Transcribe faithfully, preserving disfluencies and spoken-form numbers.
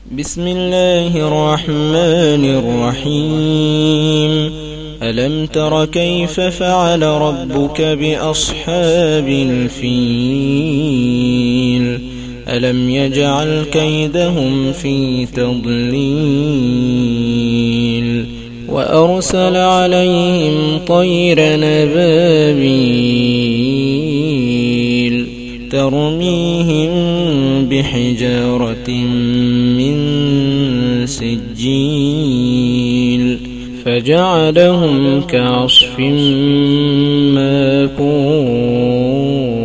بسم الله الرحمن الرحيم. ألم تر كيف فعل ربك بأصحاب الفيل؟ ألم يجعل كيدهم في تضليل وأرسل عليهم طيرا أبابيل ترميهم بحجارة من سجيل فجعلهم كعصف مأكول.